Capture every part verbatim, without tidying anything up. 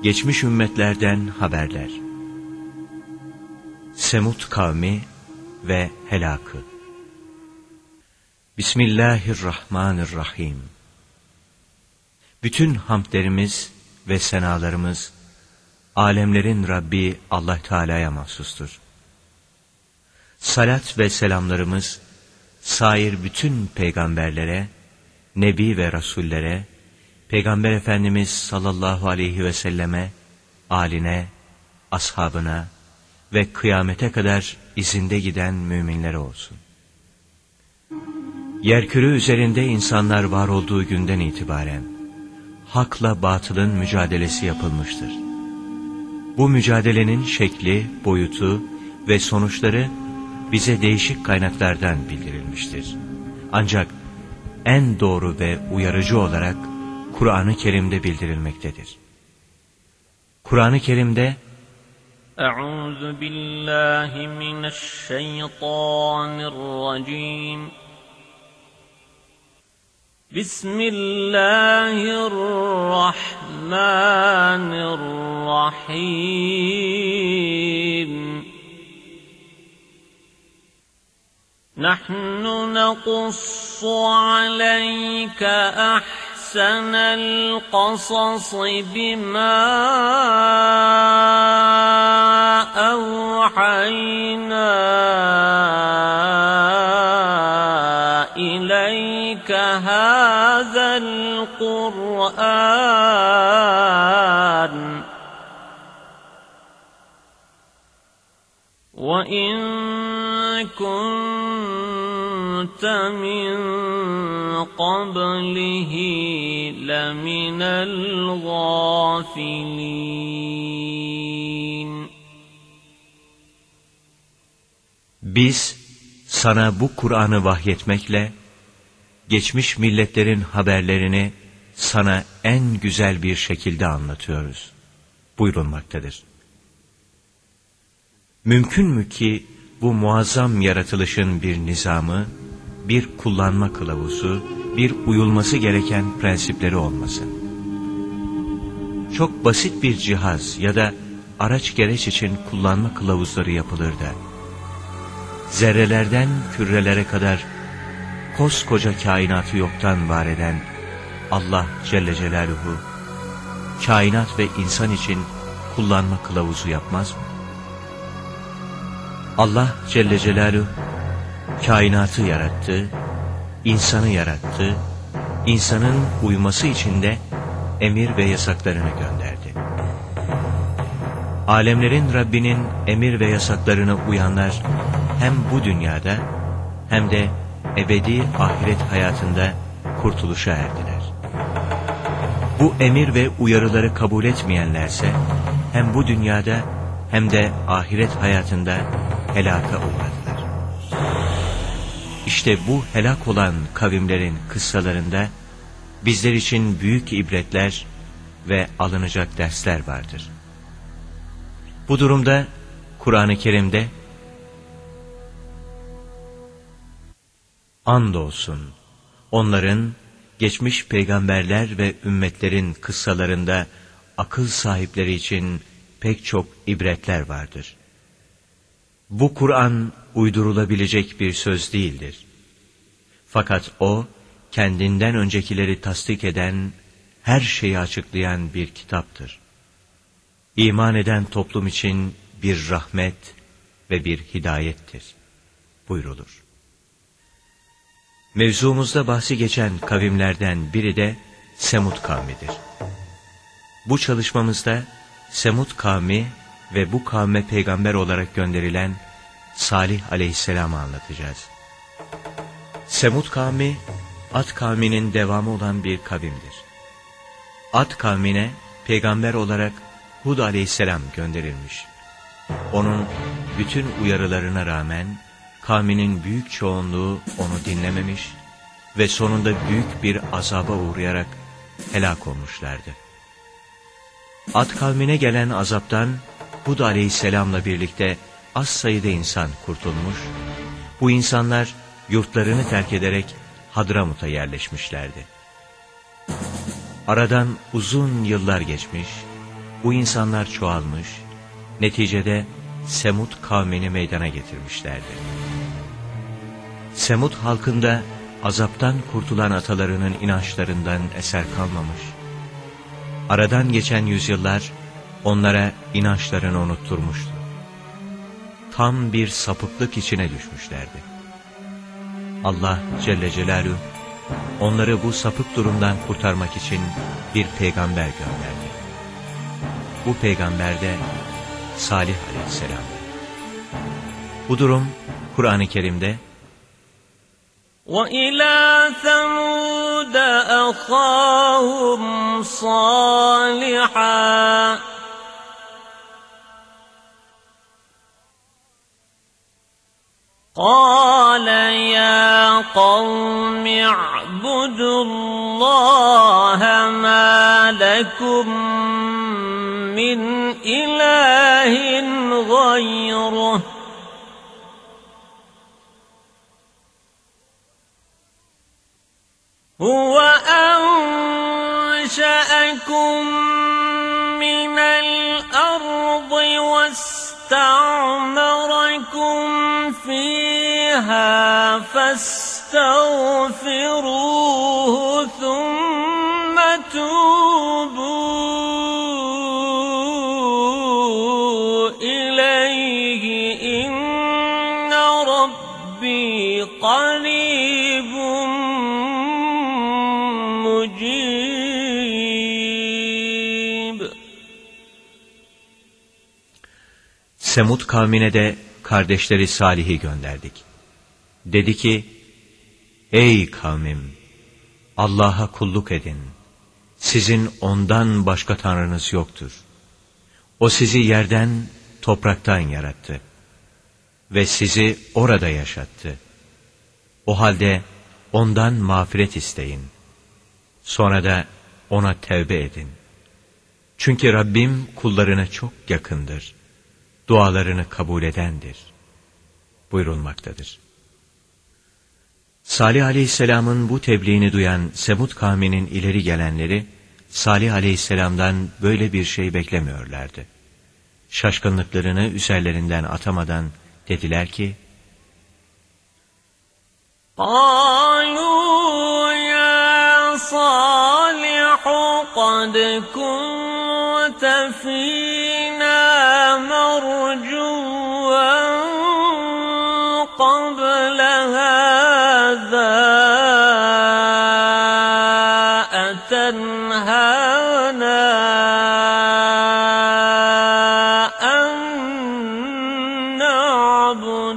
Geçmiş ümmetlerden haberler. Semud kavmi ve helakı. Bismillahirrahmanirrahim. Bütün hamdlerimiz ve senalarımız alemlerin Rabbi Allah Teala'ya mahsustur. Salat ve selamlarımız sair bütün peygamberlere, nebi ve rasullere, Peygamber Efendimiz sallallahu aleyhi ve selleme, âline, ashabına ve kıyamete kadar izinde giden müminlere olsun. Yerküre üzerinde insanlar var olduğu günden itibaren hakla batılın mücadelesi yapılmıştır. Bu mücadelenin şekli, boyutu ve sonuçları bize değişik kaynaklardan bildirilmiştir. Ancak en doğru ve uyarıcı olarak Kur'an-ı Kerim'de bildirilmektedir. Kur'an-ı Kerim'de Euzu billahi mineşşeytanirracim. Bismillahirrahmanirrahim. Nahnu naqussu aleyke ahsenel qasas bima evhayna ileyke hâzel Kur'an ve in kunte min qablihi leminel gâfilîn. Biz sana bu Kur'an'ı vahyetmekle geçmiş milletlerin haberlerini sana en güzel bir şekilde anlatıyoruz buyurulmaktadır. Mümkün mü ki bu muazzam yaratılışın bir nizamı, bir kullanma kılavuzu, bir uyulması gereken prensipleri olmasın? Çok basit bir cihaz ya da araç gereç için kullanma kılavuzları yapılır da, zerrelerden kürelere kadar koskoca kainatı yoktan var eden Allah Celle Celaluhu, kainat ve insan için kullanma kılavuzu yapmaz mı? Allah Celle Celaluhu, kainatı yarattı, insanı yarattı, insanın uyması için de emir ve yasaklarını gönderdi. Alemlerin Rabbinin emir ve yasaklarına uyanlar, hem bu dünyada hem de ebedi ahiret hayatında kurtuluşa erdiler. Bu emir ve uyarıları kabul etmeyenlerse hem bu dünyada hem de ahiret hayatında helaka uğradılar. İşte bu helak olan kavimlerin kıssalarında bizler için büyük ibretler ve alınacak dersler vardır. Bu durumda Kur'an-ı Kerim'de andolsun onların geçmiş peygamberler ve ümmetlerin kıssalarında akıl sahipleri için pek çok ibretler vardır. Bu Kur'an uydurulabilecek bir söz değildir. Fakat o kendinden öncekileri tasdik eden, her şeyi açıklayan bir kitaptır. İman eden toplum için bir rahmet ve bir hidayettir buyrulur. Mevzumuzda bahsi geçen kavimlerden biri de Semud kavmidir. Bu çalışmamızda Semud kavmi ve bu kavme peygamber olarak gönderilen Salih aleyhisselam'ı anlatacağız. Semud kavmi, Ad kavminin devamı olan bir kavimdir. Ad kavmine peygamber olarak Hud aleyhisselam gönderilmiş. Onun bütün uyarılarına rağmen kavminin büyük çoğunluğu onu dinlememiş ve sonunda büyük bir azaba uğrayarak helak olmuşlardı. Ad kavmine gelen azaptan Hud aleyhisselamla birlikte az sayıda insan kurtulmuş, bu insanlar yurtlarını terk ederek Hadramut'a yerleşmişlerdi. Aradan uzun yıllar geçmiş, bu insanlar çoğalmış, neticede Semud kavmini meydana getirmişlerdi. Semud halkında azaptan kurtulan atalarının inançlarından eser kalmamış, aradan geçen yüzyıllar onlara inançlarını unutturmuştu. Tam bir sapıklık içine düşmüşlerdi. Allah Celle Celaluhu onları bu sapık durumdan kurtarmak için bir peygamber gönderdi. Bu peygamber de Salih Aleyhisselam'dı. Bu durum Kur'an-ı Kerim'de وَإِلَى ثَمُودَ أَخَاهُمْ صَالِحًا قَالَ يَا قَوْمِ اعْبُدُوا اللَّهَ مَا لَكُمْ مِنْ إِلَٰهٍ غَيْرُهُ هُوَ أَنشَأَكُم مِّنَ الْأَرْضِ وَاسْتَعْمَرَكُمْ فِيهَا فَاسْتَغْفِرُوهُ ثُمَّ تُوبُوا إِلَيْهِ إِنَّ رَبِّي قَرِيبٌ مُّجِيبٌ. Semud kavmine de kardeşleri Salih'i gönderdik. Dedi ki, ey kavmim, Allah'a kulluk edin. Sizin ondan başka tanrınız yoktur. O sizi yerden, topraktan yarattı. Ve sizi orada yaşattı. O halde ondan mağfiret isteyin. Sonra da ona tevbe edin. Çünkü Rabbim kullarına çok yakındır. Dualarını kabul edendir buyurulmaktadır. Salih Aleyhisselam'ın bu tebliğini duyan Semud kavminin ileri gelenleri, Salih Aleyhisselam'dan böyle bir şey beklemiyorlardı. Şaşkınlıklarını üzerlerinden atamadan dediler ki, قَالُوا يَا صَالِحُ قَدْ كُنْتَ فِينَا مَرْجُوًّا قَبْلَ هَذَا أَتَنْهَانَا أَن نَّعْبُدَ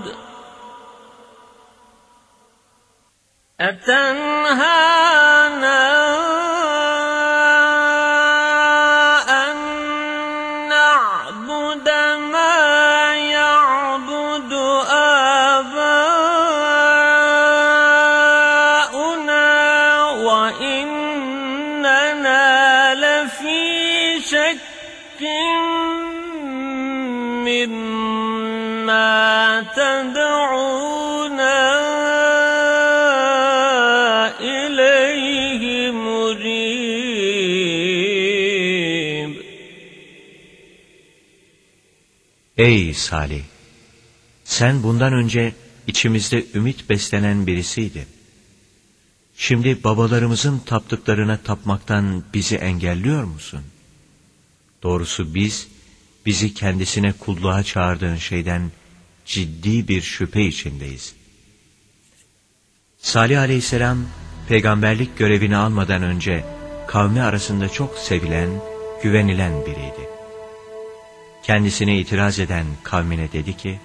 أَتَنْهَانَا أَن نَّعْبُدَ مَا يَعْبُدُ آبَاؤُنَا وَإِنَّنَا لَفِي شَكٍّ مِّمَّا تَدْعُونَا إِلَيْهِ مُرِيبٍ. ey Salih! Sen bundan önce içimizde ümit beslenen birisiydin. Şimdi babalarımızın taptıklarına tapmaktan bizi engelliyor musun? Doğrusu biz, bizi kendisine kulluğa çağırdığın şeyden ciddi bir şüphe içindeyiz. Salih Aleyhisselam, peygamberlik görevini almadan önce kavmi arasında çok sevilen, güvenilen biriydi. Kendisine itiraz eden kavmine dedi ki,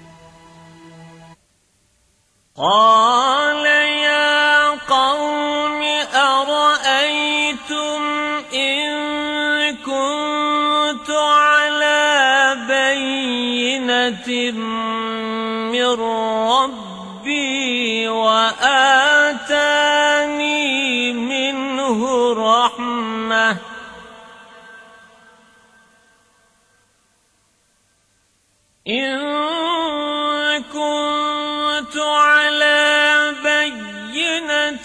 قَالَ يَا قَوْمِ أَرَأَيْتُمْ إِن كُنتُ عَلَى بَيِّنَةٍ مِّن رَّبِّي وَآتَانِي مِنْهُ رَحْمَةً إِن كُنتُ عَلَى بَيِّنَةٍ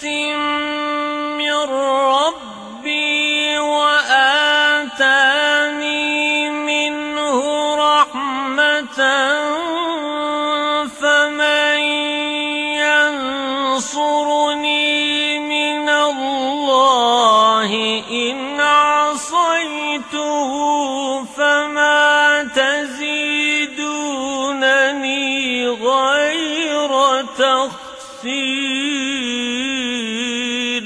مِّن رَّبِّي وَآتَانِي فما تزيدونني غير تخسير.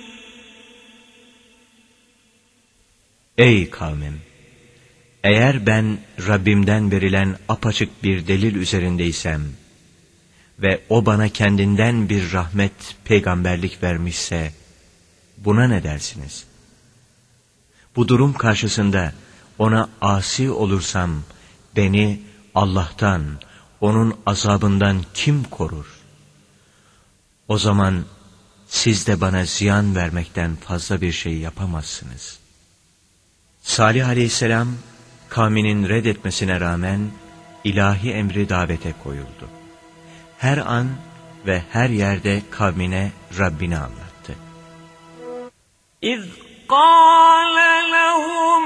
Ey kavmim! Eğer ben Rabbimden verilen apaçık bir delil üzerindeysem ve o bana kendinden bir rahmet, peygamberlik vermişse buna ne dersiniz? Bu durum karşısında ona asi olursam beni Allah'tan, onun azabından kim korur? O zaman siz de bana ziyan vermekten fazla bir şey yapamazsınız. Salih aleyhisselam kavminin reddetmesine rağmen ilahi emri davete koyuldu. Her an ve her yerde kavmine Rabbini anlattı. İz qâle lehum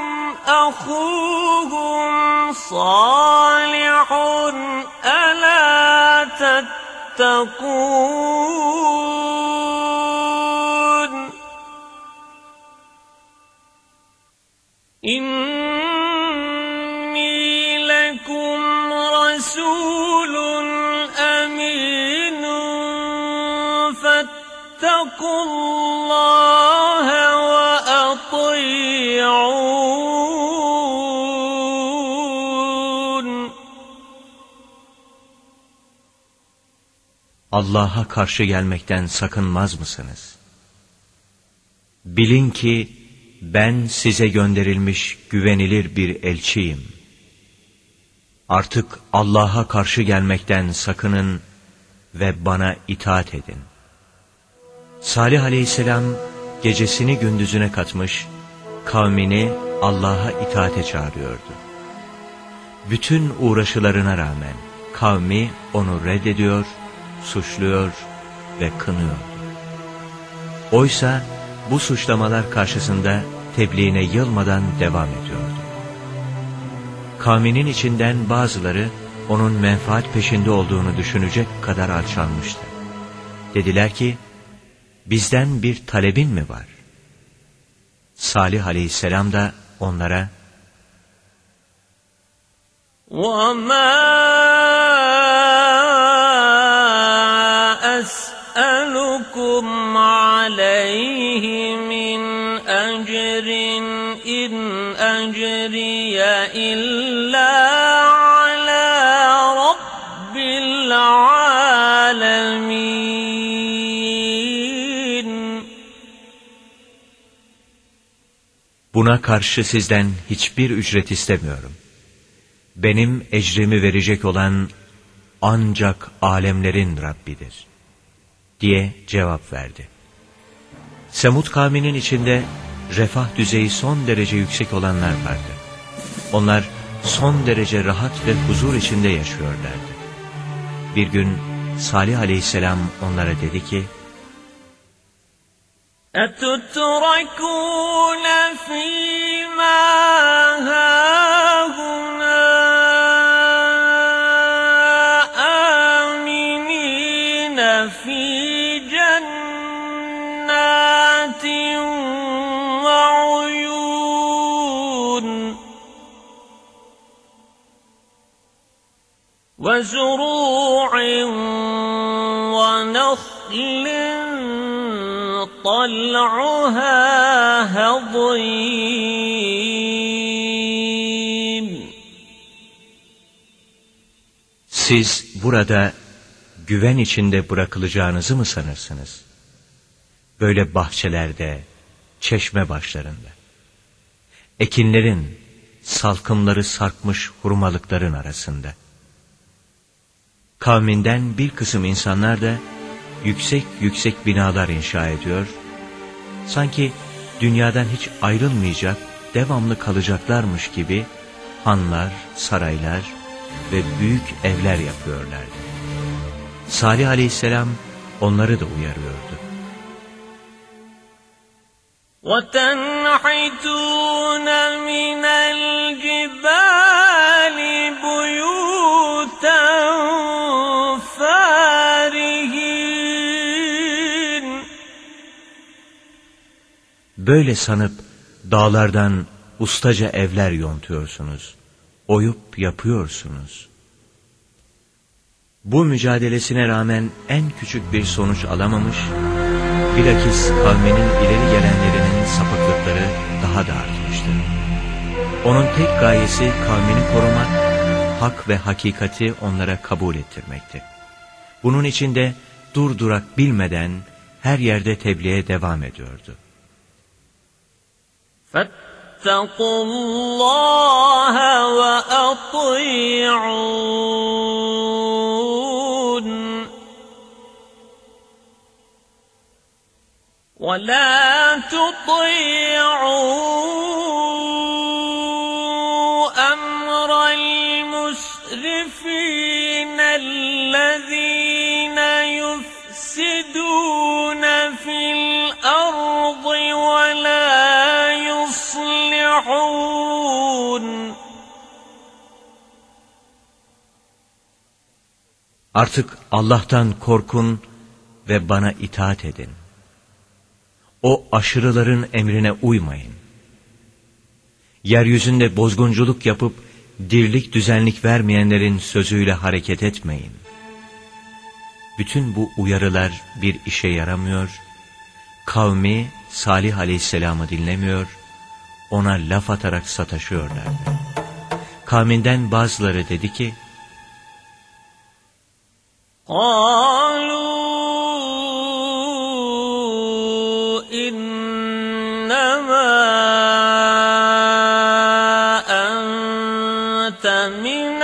ahûhum Salihun elâ tettekûn. İnni lekum rasûlun emînun fettekullâhe ve ati'ûn. Allah'a karşı gelmekten sakınmaz mısınız? Bilin ki ben size gönderilmiş güvenilir bir elçiyim. Artık Allah'a karşı gelmekten sakının ve bana itaat edin. Salih aleyhisselam gecesini gündüzüne katmış, kavmini Allah'a itaate çağırıyordu. Bütün uğraşılarına rağmen kavmi onu reddediyor, suçluyor ve kınıyordu. Oysa bu suçlamalar karşısında tebliğine yılmadan devam ediyordu. Kavminin içinden bazıları onun menfaat peşinde olduğunu düşünecek kadar alçalmıştı. Dediler ki, bizden bir talebin mi var? Salih aleyhisselam da onlara, وَمَا أَسْأَلُكُمْ عَلَيْهِ مِنْ أَجْرٍ إِنْ أَجْرِيَ إِلَّا عَلَى رَبِّ الْعَالَمِينَ. Buna karşı sizden hiçbir ücret istemiyorum. Benim ecrimi verecek olan ancak alemlerin Rabbidir diye cevap verdi. Semud kavminin içinde refah düzeyi son derece yüksek olanlar vardı. Onlar son derece rahat ve huzur içinde yaşıyorlardı. Bir gün Salih aleyhisselam onlara dedi ki, أَتُتْرَكُونَ فِي مَا هَاهُنَا آمِنِينَ فِي جَنَّاتٍ وَعُيُونٍ وَزُرُوعٍ وَنَخْلٍ طَلْعُهَا هَضِيمٌ. Siz burada güven içinde bırakılacağınızı mı sanırsınız? Böyle bahçelerde, çeşme başlarında, ekinlerin, salkımları sarkmış hurmalıkların arasında. Kavminden bir kısım insanlar da yüksek yüksek binalar inşa ediyor, sanki dünyadan hiç ayrılmayacak, devamlı kalacaklarmış gibi hanlar, saraylar ve büyük evler yapıyorlardı. Salih aleyhisselam onları da uyarıyordu. وَتَنْحِتُونَ مِنَ الْجِبَالِ بُيُوتًا فَارِهِينَ. Böyle sanıp dağlardan ustaca evler yontuyorsunuz, oyup yapıyorsunuz. Bu mücadelesine rağmen en küçük bir sonuç alamamış, bilakis kavminin ileri gelenlerinin sapıklıkları daha da artmıştı. Onun tek gayesi kavmini korumak, hak ve hakikati onlara kabul ettirmekti. Bunun için de durdurak bilmeden her yerde tebliğe devam ediyordu. فَاتَّقُوا اللّٰهَ وَأَطِيعُونَ وَلَا تُطِيعُوا أَمْرَ الْمُسْرِفِينَ الَّذِينَ يُفْسِدُونَ فِي الْأَرْضِ وَلَا يُصْلِحُونَ. Artık Allah'tan korkun ve bana itaat edin. O aşırıların emrine uymayın. Yeryüzünde bozgunculuk yapıp dirlik düzenlik vermeyenlerin sözüyle hareket etmeyin. Bütün bu uyarılar bir işe yaramıyor, kavmi Salih Aleyhisselam'ı dinlemiyor, ona laf atarak sataşıyorlardı. Kavminden bazıları dedi ki, قَالُوا إِنَّمَا أَنْتَ مِنَ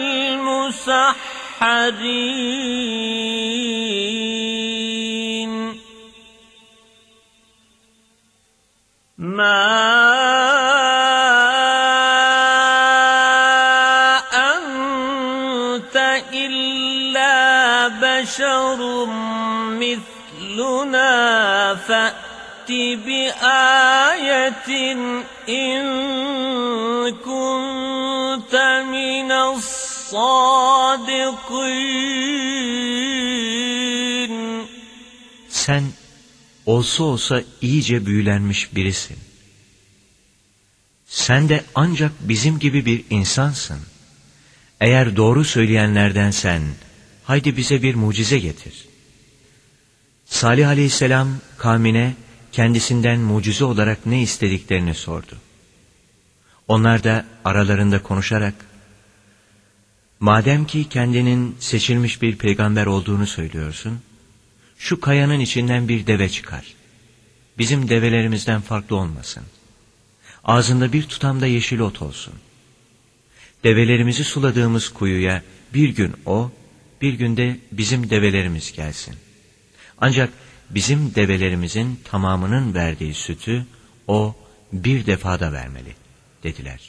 الْمُسَحَّرِينَ مَا أَنْتَ إِلَّا بَشَرٌ مِثْلُنَا فَأْتِ بِآيَةٍ إِن كُنتَ مِنَ الصَّادِقِينَ. sen olsa olsa iyice büyülenmiş birisin. Sen de ancak bizim gibi bir insansın. Eğer doğru söyleyenlerdensen, haydi bize bir mucize getir. Salih Aleyhisselam kavmine kendisinden mucize olarak ne istediklerini sordu. Onlar da aralarında konuşarak, madem ki kendinin seçilmiş bir peygamber olduğunu söylüyorsun, şu kayanın içinden bir deve çıkar. Bizim develerimizden farklı olmasın. Ağzında bir tutam da yeşil ot olsun. Develerimizi suladığımız kuyuya bir gün o, bir günde bizim develerimiz gelsin. Ancak bizim develerimizin tamamının verdiği sütü o bir defada vermeli, dediler.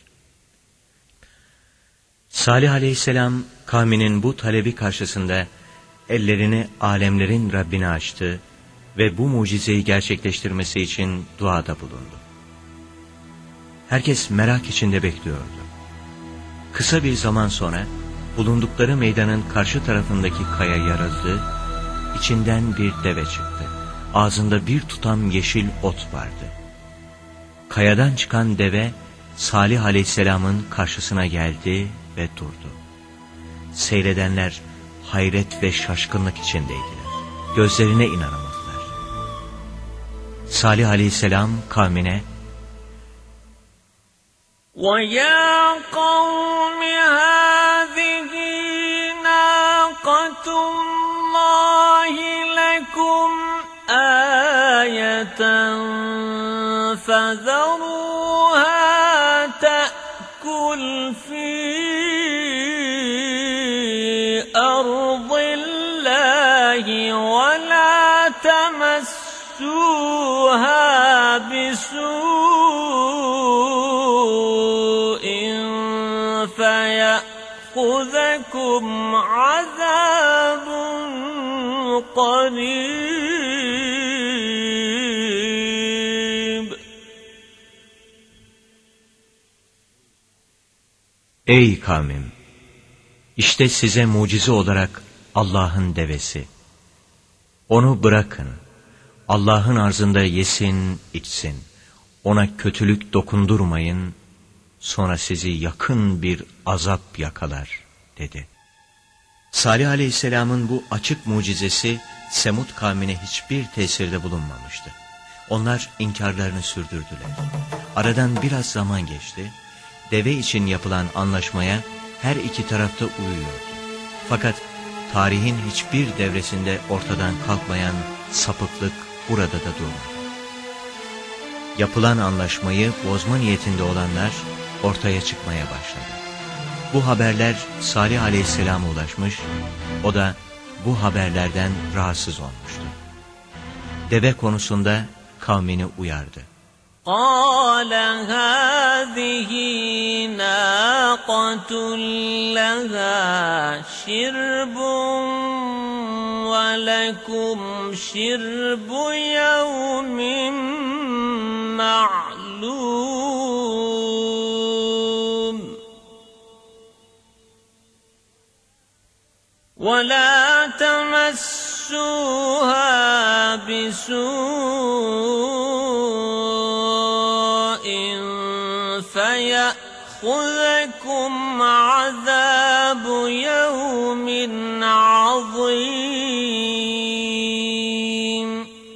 Salih Aleyhisselam kavminin bu talebi karşısında ellerini alemlerin Rabbine açtı ve bu mucizeyi gerçekleştirmesi için duada bulundu. Herkes merak içinde bekliyordu. Kısa bir zaman sonra bulundukları meydanın karşı tarafındaki kaya yarıldı, içinden bir deve çıktı. Ağzında bir tutam yeşil ot vardı. Kayadan çıkan deve Salih Aleyhisselam'ın karşısına geldi ve durdu. Seyredenler hayret ve şaşkınlık içindeydiler. Gözlerine inanamadılar. Salih Aleyhisselam kavmine, وَيَا قَوْمِ هَٰذِهِ نَاقَةُ اللّٰهِ لَكُمْ آيَةً فَذَرُوهَا تَأْكُلْ فِي أَرْضِ اللّٰهِ وَلَا تَمَسُّوهَا بِسُوءٍ فَيَأْخُذَكُمْ عَذَابٌ قَرِيبٌ. Ey kavmim! İşte size mucize olarak Allah'ın devesi. Onu bırakın. Allah'ın arzında yesin, içsin. Ona kötülük dokundurmayın sonra sizi yakın bir azap yakalar dedi. Salih Aleyhisselam'ın bu açık mucizesi Semud kavmine hiçbir tesirde bulunmamıştı. Onlar inkarlarını sürdürdüler. Aradan biraz zaman geçti. Deve için yapılan anlaşmaya her iki tarafta uyuyordu. Fakat tarihin hiçbir devresinde ortadan kalkmayan sapıklık burada da durmadı. Yapılan anlaşmayı bozma niyetinde olanlar ortaya çıkmaya başladı. Bu haberler Salih Aleyhisselam'a ulaşmış, o da bu haberlerden rahatsız olmuştu. Deve konusunda kavmini uyardı. قَالَ هَٰذِهِ نَاقَةٌ لَهَا شِرْبٌ وَلَكُمْ شِرْبُ يَوْمٍ مَّعْلُومٍ وَلَا تَمَسُّوهَا بِسُوءٍ فَيَأْخُذَكُمْ عَذَابُ يَوْمٍ عَظِيمٍ.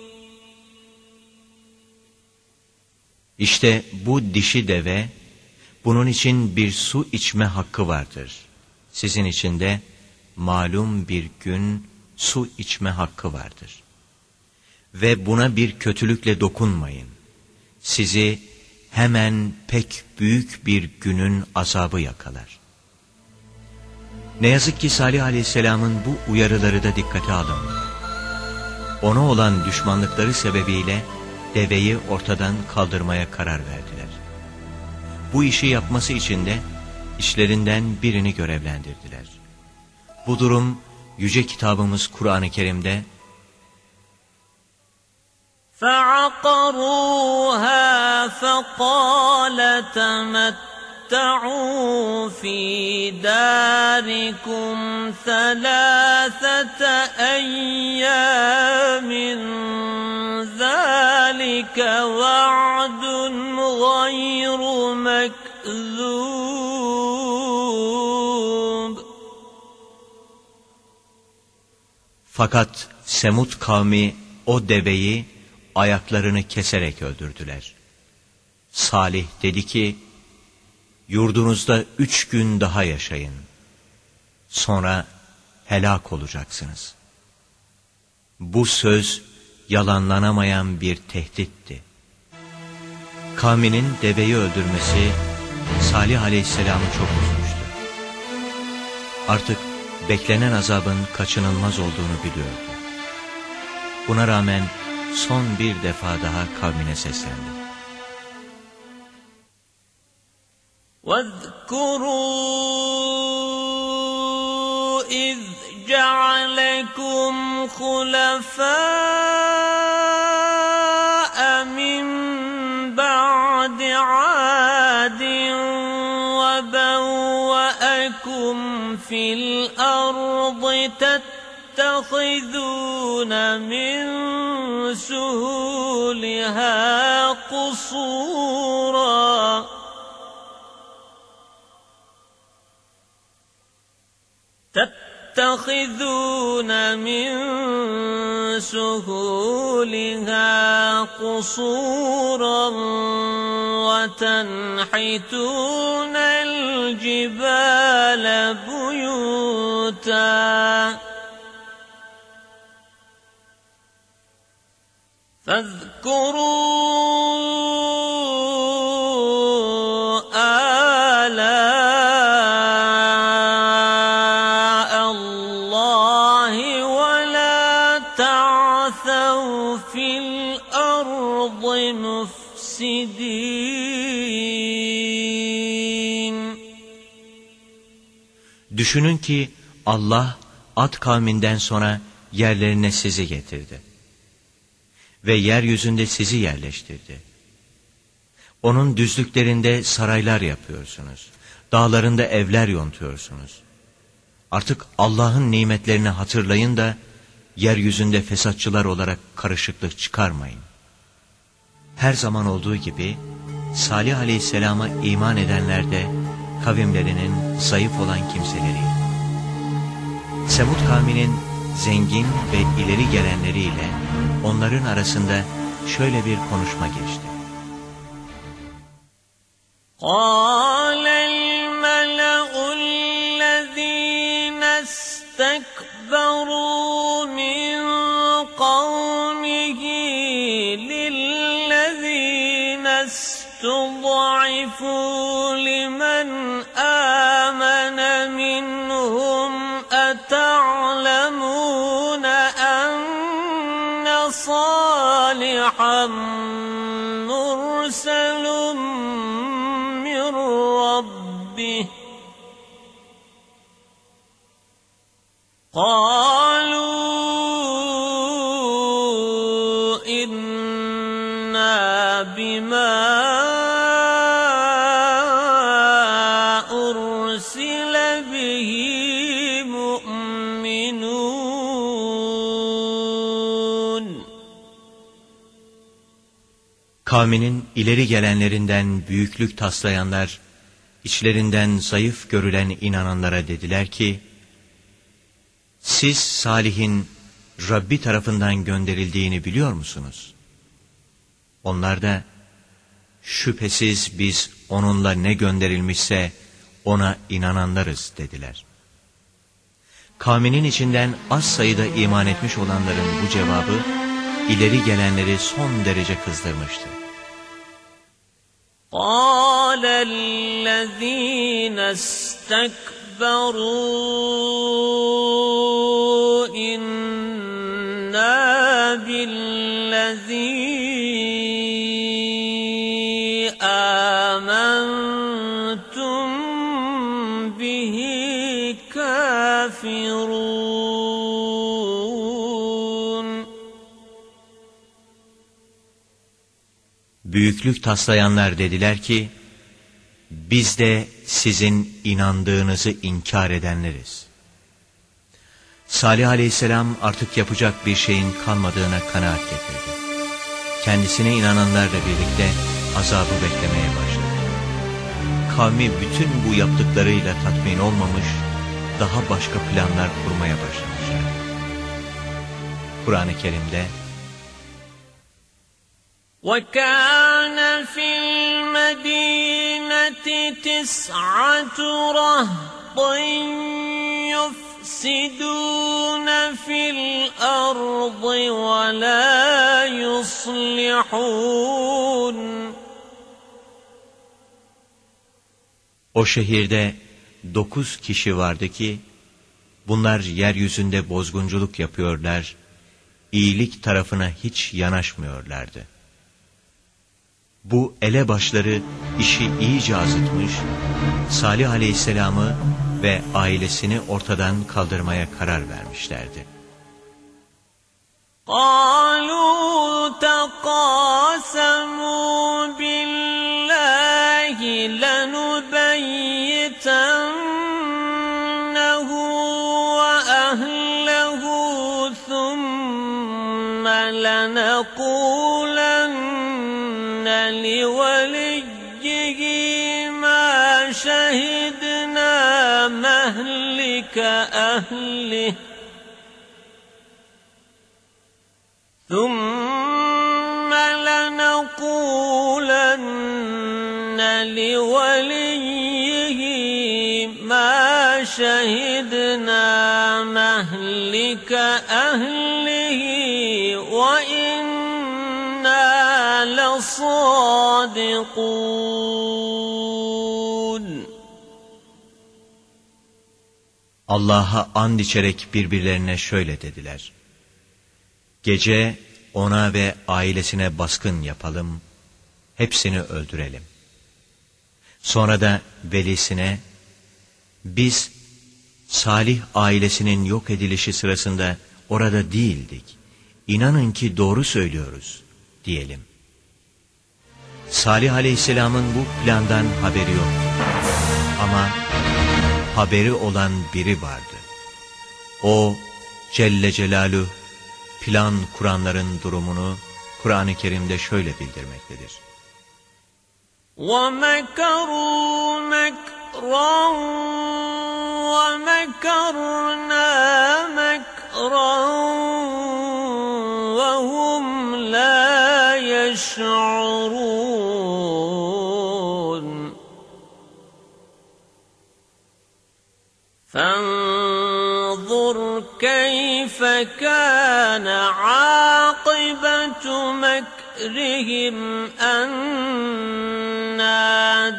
İşte bu dişi deve, bunun için bir su içme hakkı vardır. Sizin için de malum bir gün su içme hakkı vardır. Ve buna bir kötülükle dokunmayın. Sizi hemen pek büyük bir günün azabı yakalar. Ne yazık ki Salih Aleyhisselam'ın bu uyarıları da dikkate alınmadı. Ona olan düşmanlıkları sebebiyle deveyi ortadan kaldırmaya karar verdiler. Bu işi yapması için de işlerinden birini görevlendirdiler. Bu durum Yüce Kitabımız Kur'an-ı Kerim'de فَعَقَرُوهَا فَقَالَ تَمَتَّعُوا فِي دَارِكُمْ ثَلَاثَةَ أَيَّامٍ ذَٰلِكَ وَعْدٌ غَيْرُ مَكْذُوبٍ. Fakat Semud kavmi o deveyi ayaklarını keserek öldürdüler. Salih dedi ki, yurdunuzda üç gün daha yaşayın. Sonra helak olacaksınız. Bu söz yalanlanamayan bir tehditti. Kavminin deveyi öldürmesi Salih Aleyhisselam'ı çok üzmüştü. Artık beklenen azabın kaçınılmaz olduğunu biliyordu. Buna rağmen son bir defa daha kavmine seslendi. وَاذْكُرُوا إِذْ جَعَلَكُمْ خُلَفَاءَ مِنْ بَعْدِ عَادٍ وَبَوَّأَكُمْ فِي الْأَرْضِ تَتَّخِذُونَ مِنْ سُهُولِهَا قُصُورًا تَتَّخِذُونَ مِنْ سُهُولِهَا قُصُورًا وَتَنْحِتُونَ الْجِبَالَ بُيُوتًا فاذكروا آلاء الله ولا تعثوا في الأرض مفسدين. Düşünün ki Allah Ad kavminden sonra yerlerine sizi getirdi ve yeryüzünde sizi yerleştirdi. Onun düzlüklerinde saraylar yapıyorsunuz, dağlarında evler yontuyorsunuz. Artık Allah'ın nimetlerini hatırlayın da yeryüzünde fesatçılar olarak karışıklık çıkarmayın. Her zaman olduğu gibi Salih Aleyhisselam'a iman edenler de kavimlerinin zayıf olan kimseleri. Semud kavminin zengin ve ileri gelenleriyle onların arasında şöyle bir konuşma geçti. قَالَ الْمَلَأُ الَّذ۪ينَ اسْتَكْبَرُوا مِنْ قَوْمِهِ لِلَّذ۪ينَ اسْتُضْعِفُوا لِمَنْ آمَنَ مِنْهُمْ أَتَعْلَمُونَ أَنَّ صَالِحًا مُرْسَلٌ مِّن رَّبِّهِ قَالُوا إِنَّا بِمَا أُرْسِلَ بِهِ مُؤْمِنُونَ. Kavminin ileri gelenlerinden büyüklük taslayanlar, içlerinden zayıf görülen inananlara dediler ki, siz Salih'in Rabbi tarafından gönderildiğini biliyor musunuz? Onlar da, şüphesiz biz onunla ne gönderilmişse ona inananlarız dediler. Kavminin içinden az sayıda iman etmiş olanların bu cevabı, ileri gelenleri son derece kızdırmıştı. قَالَ الَّذ۪ينَ اسْتَكْبَرُوا إِنَّا بِالَّذ۪ي آمَنْتُمْ بِهِ كَافِرُونَ. Büyüklük taslayanlar dediler ki, biz de sizin inandığınızı inkar edenleriz. Salih Aleyhisselam artık yapacak bir şeyin kalmadığına kanaat getirdi. Kendisine inananlarla birlikte azabı beklemeye başladı. Kavmi bütün bu yaptıklarıyla tatmin olmamış, daha başka planlar kurmaya başlamışlar. Kur'an-ı Kerim'de وَكَانَ فِي الْمَدِينَةِ تِسْعَةُ رَهْطٍ يُفْسِدُونَ فِي الْأَرْضِ وَلَا يُصْلِحُونَ. o şehirde dokuz kişi vardı ki, bunlar yeryüzünde bozgunculuk yapıyorlar, iyilik tarafına hiç yanaşmıyorlardı. Bu elebaşları işi iyice azıtmış, Salih Aleyhisselam'ı ve ailesini ortadan kaldırmaya karar vermişlerdi. قَالُوا تَقَاسَمُوا بِاللّٰهِ لَنُبَيِّتَنَّهُ وَأَهْلَهُ ثُمَّ لَنَقُولَنَّ لِوَلِيِّهِ مَا شَهِدْنَا مَهْلِكَ أَهْلِهِ ثُمَّ لَنَقُولَنَّ لِوَلِيِّهِ مَا شَهِدْنَا مَهْلِكَ أَهْلِهِ وَإِنَّا لَصَادِقُونَ. Allah'a and içerek birbirlerine şöyle dediler: gece ona ve ailesine baskın yapalım, hepsini öldürelim. Sonra da velisine, biz Salih ailesinin yok edilişi sırasında orada değildik, İnanın ki doğru söylüyoruz diyelim. Salih Aleyhisselam'ın bu plandan haberi yoktu. Ama haberi olan biri vardı. O Celle Celaluhu plan kuranların durumunu Kur'an-ı Kerim'de şöyle bildirmektedir. وَمَكَرُوا مَكْرًا وَمَكَرْنَا مَكْرًا وَهُمْ لَا يَشْعُرُونَ فَانظُرْ كَيْفَ كَانَ عَاقِبَةُ مَكْرِهِمْ أَنَّا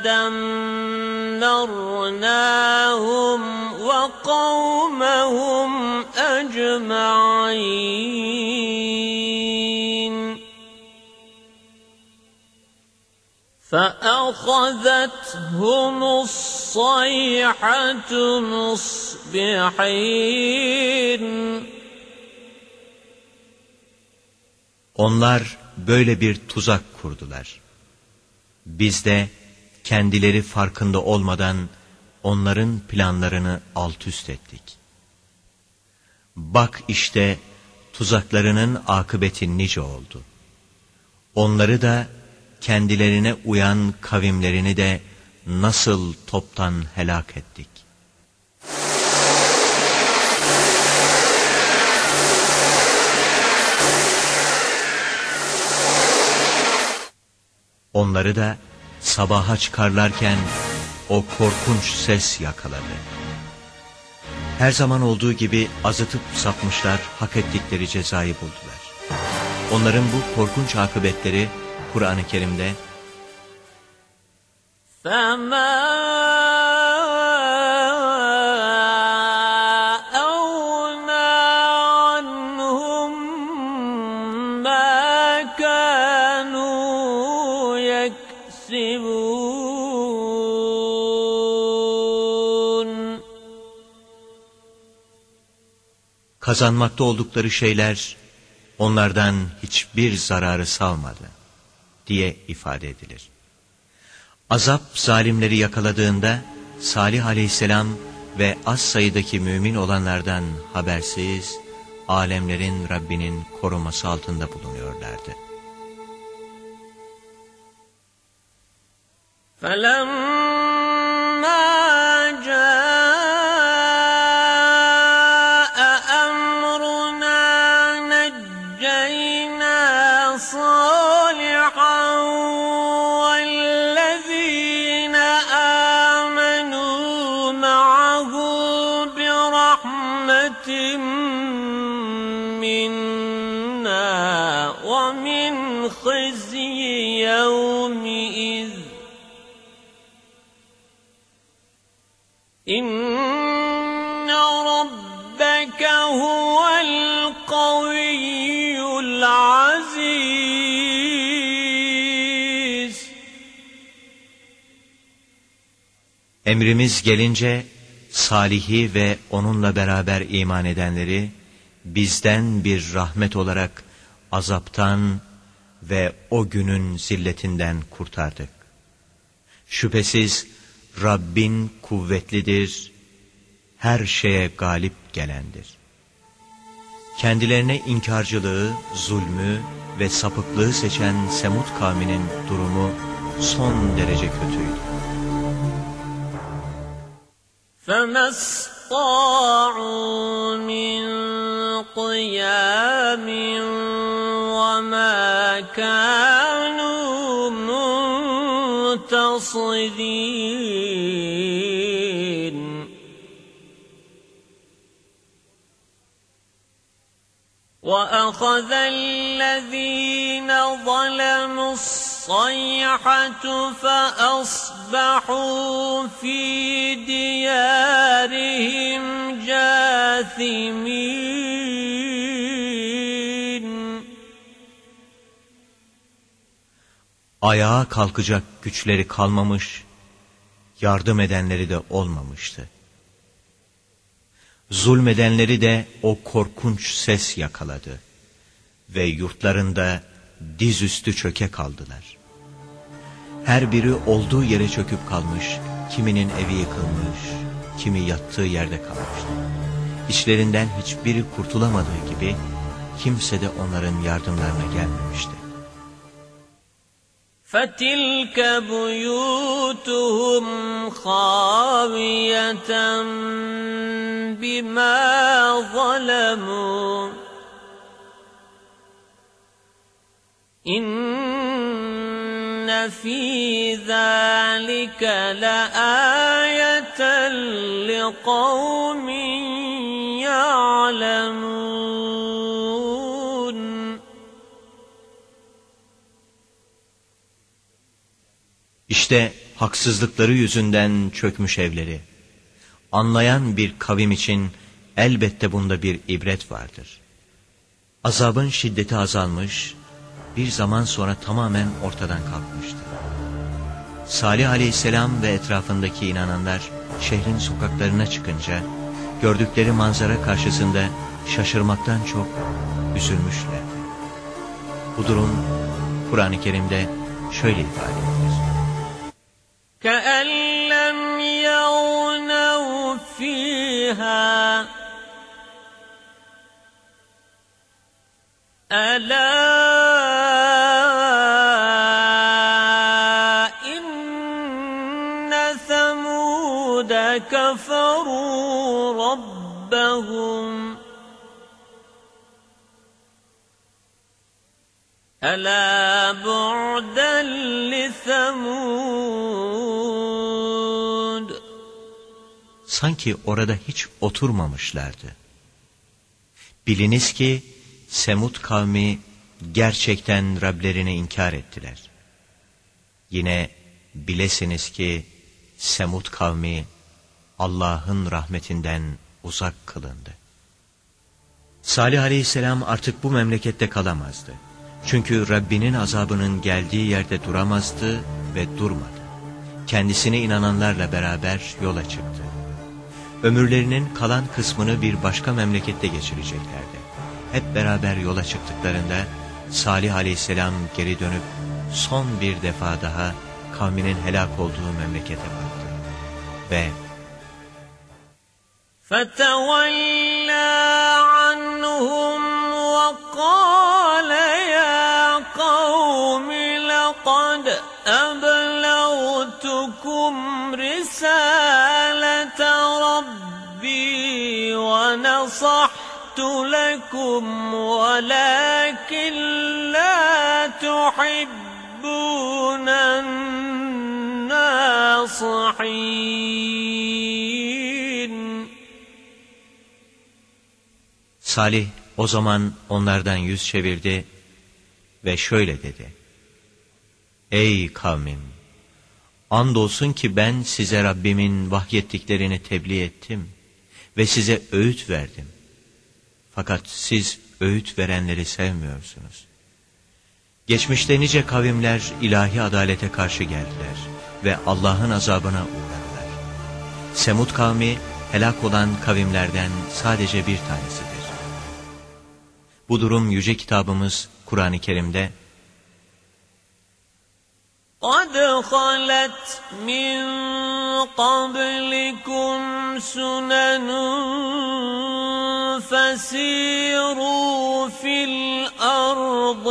دَمَّرْنَاهُمْ وَقَوْمَهُمْ أَجْمَعِينَ فَأَخَذَتْهُمُ الصَّيْحَةُ مُصْبِحِينَ Onlar böyle bir tuzak kurdular. Biz de kendileri farkında olmadan onların planlarını alt üst ettik. Bak işte tuzaklarının akıbeti nice oldu. Onları da kendilerine uyan kavimlerini de nasıl toptan helak ettik. Onları da sabaha çıkarlarken o korkunç ses yakaladı. Her zaman olduğu gibi azıtıp sapmışlar, hak ettikleri cezayı buldular. Onların bu korkunç akıbetleri Kur'an-ı Kerim'de فَمَا أَغْنَى عَنْهُمْ مَا كَانُوا يَكْسِبُونَ kazanmakta oldukları şeyler onlardan hiçbir zararı salmadı diye ifade edilir. Azap zalimleri yakaladığında Salih aleyhisselam ve az sayıdaki mümin olanlardan habersiz alemlerin Rabbinin koruması altında bulunuyorlardı. فَلَمَّا جَاءَ أَمْرُنَا نَجَّيْنَا صَالِحًا وَالَّذِينَ آمَنُوا مَعَهُ بِرَحْمَةٍ مِنَّا وَمِنْ خِزْيِ يَوْمِئِذٍ إِنَّ رَبَّكَ هُوَ الْقَوِيُّ الْعَزِيزُ Emrimiz gelince Salih'i ve onunla beraber iman edenleri bizden bir rahmet olarak azaptan ve o günün zilletinden kurtardık. Şüphesiz Rabbin kuvvetlidir, her şeye galip gelendir. Kendilerine inkarcılığı, zulmü ve sapıklığı seçen Semud kavminin durumu son derece kötüydü. فَمَا اسْطَاعُوا مِنْ قِيَامٍ وَمَا كَانُوا مُنْتَصِرِينَ وَأَخَذَ الَّذِينَ ظَلَمُوا الصَّيْحَةُ فَأَصْبَحُوا فِي دِيَارِهِمْ جَاثِمِينَ Ayağa kalkacak güçleri kalmamış, yardım edenleri de olmamıştı. Zulmedenleri de o korkunç ses yakaladı ve yurtlarında dizüstü çöke kaldılar. Her biri olduğu yere çöküp kalmış, kiminin evi yıkılmış, kimi yattığı yerde kalmıştı. İçlerinden hiçbiri kurtulamadığı gibi kimse de onların yardımlarına gelmemişti. فَتِلْكَ بُيُوتُهُمْ خَاوِيَةً بِمَا ظَلَمُوا إِنَّ فِي ذَلِكَ لَآيَةً لِقَوْمٍ يَعْلَمُونَ. İşte haksızlıkları yüzünden çökmüş evleri. Anlayan bir kavim için elbette bunda bir ibret vardır. Azabın şiddeti azalmış, bir zaman sonra tamamen ortadan kalkmıştı. Salih aleyhisselam ve etrafındaki inananlar şehrin sokaklarına çıkınca, gördükleri manzara karşısında şaşırmaktan çok üzülmüşlerdi. Bu durum Kur'an-ı Kerim'de şöyle ifade edilir. كَأَنْ لَمْ يَغْنَوْا فِيهَا أَلَا إِنَّ ثَمُودَ كَفَرُوا رَبَّهُمْ أَلَا بُعْدًا لِثَمُودَ. Sanki orada hiç oturmamışlardı. Biliniz ki Semud kavmi gerçekten Rablerini inkar ettiler. Yine bilesiniz ki Semud kavmi Allah'ın rahmetinden uzak kılındı. Salih aleyhisselam artık bu memlekette kalamazdı. Çünkü Rabbinin azabının geldiği yerde duramazdı ve durmadı. Kendisine inananlarla beraber yola çıktı. Ömürlerinin kalan kısmını bir başka memlekette geçireceklerdi. Hep beraber yola çıktıklarında Salih aleyhisselam geri dönüp son bir defa daha kavminin helak olduğu memlekete baktı. Ve فَتَوَلَّى عَنْهُمْ وَقَالَ يَا قَوْمِ لَقَدْ أَبْلَغْتُكُمْ رِسَالَةَ رَبِّي وَنَصَحْتُ لَكُمْ وَلَكِنْ لَا تُحِبُّونَ النَّاصِحِينَ. Salih o zaman onlardan yüz çevirdi ve şöyle dedi. Ey kavmim! Andolsun ki ben size Rabbimin vahyettiklerini tebliğ ettim ve size öğüt verdim. Fakat siz öğüt verenleri sevmiyorsunuz. Geçmişte nice kavimler ilahi adalete karşı geldiler ve Allah'ın azabına uğradılar. Semud kavmi helak olan kavimlerden sadece bir tanesidir. Bu durum yüce kitabımız Kur'an-ı Kerim'de قَدْ خَلَتْ مِنْ قَبْلِكُمْ سُنَنٌ فَسِيرُوا فِي الْأَرْضِ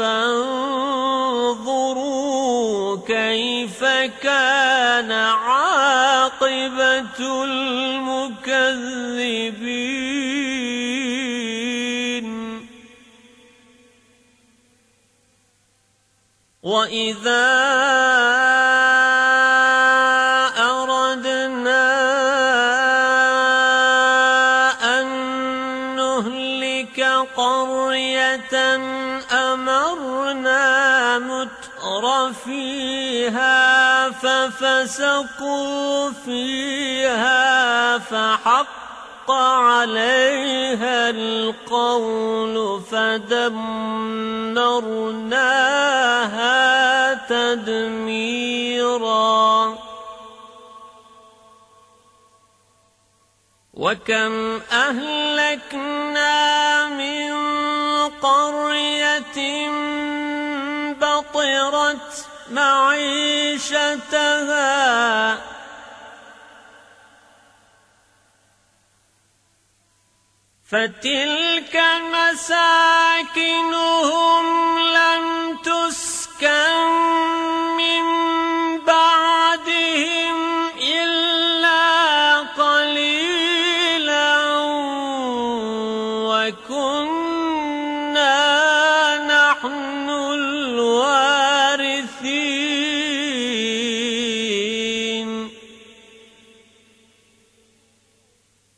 فَانظُرُوا كَيْفَ كَانَ عَاقِبَةُ الْمُكَذِّبِينَ. وَإِذَا أَرَدْنَا أَن نُّهْلِكَ قَرْيَةً أَمَرْنَا مُتْرَفِيهَا فَفَسَقُوا فِيهَا فَحَقَّ عَلَيْهَا الْقَوْلُ فَدَمَّرْنَاهَا تَدْمِيرًا. وَكَمْ أَهْلَكْنَا مِنْ قَرْيَةٍ بَطِرَتْ مَعِيشَتَهَا فَتِلْكَ مَسَاكِنُهُمْ لَمْ تُسْكَنْ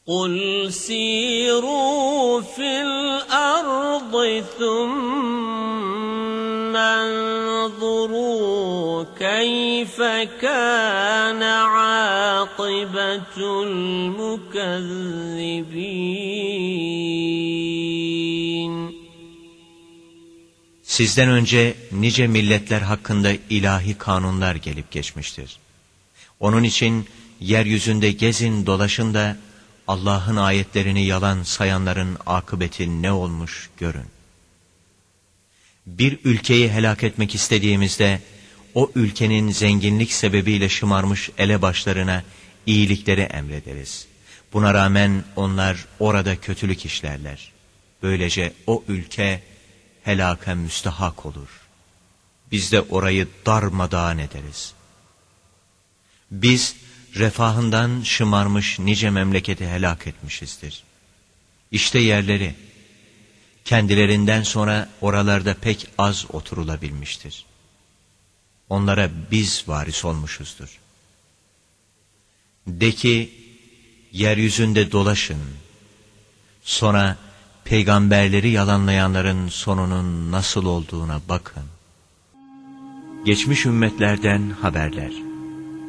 قُلْ سِيرُوا فِي الْأَرْضِ ثُمَّ انظُرُوا كَيْفَ كَانَ عَاقِبَةُ الْمُكَذِّبِينَ. Sizden önce nice milletler hakkında ilahi kanunlar gelip geçmiştir. Onun için yeryüzünde gezin dolaşın da Allah'ın ayetlerini yalan sayanların akıbeti ne olmuş görün. Bir ülkeyi helak etmek istediğimizde o ülkenin zenginlik sebebiyle şımarmış elebaşlarına iyilikleri emrederiz. Buna rağmen onlar orada kötülük işlerler. Böylece o ülke helaka müstahak olur. Biz de orayı darmadağın ederiz. Biz refahından şımarmış nice memleketi helak etmişizdir. İşte yerleri, kendilerinden sonra oralarda pek az oturulabilmiştir. Onlara biz varis olmuşuzdur. De ki, yeryüzünde dolaşın, sonra peygamberleri yalanlayanların sonunun nasıl olduğuna bakın. Geçmiş ümmetlerden haberler.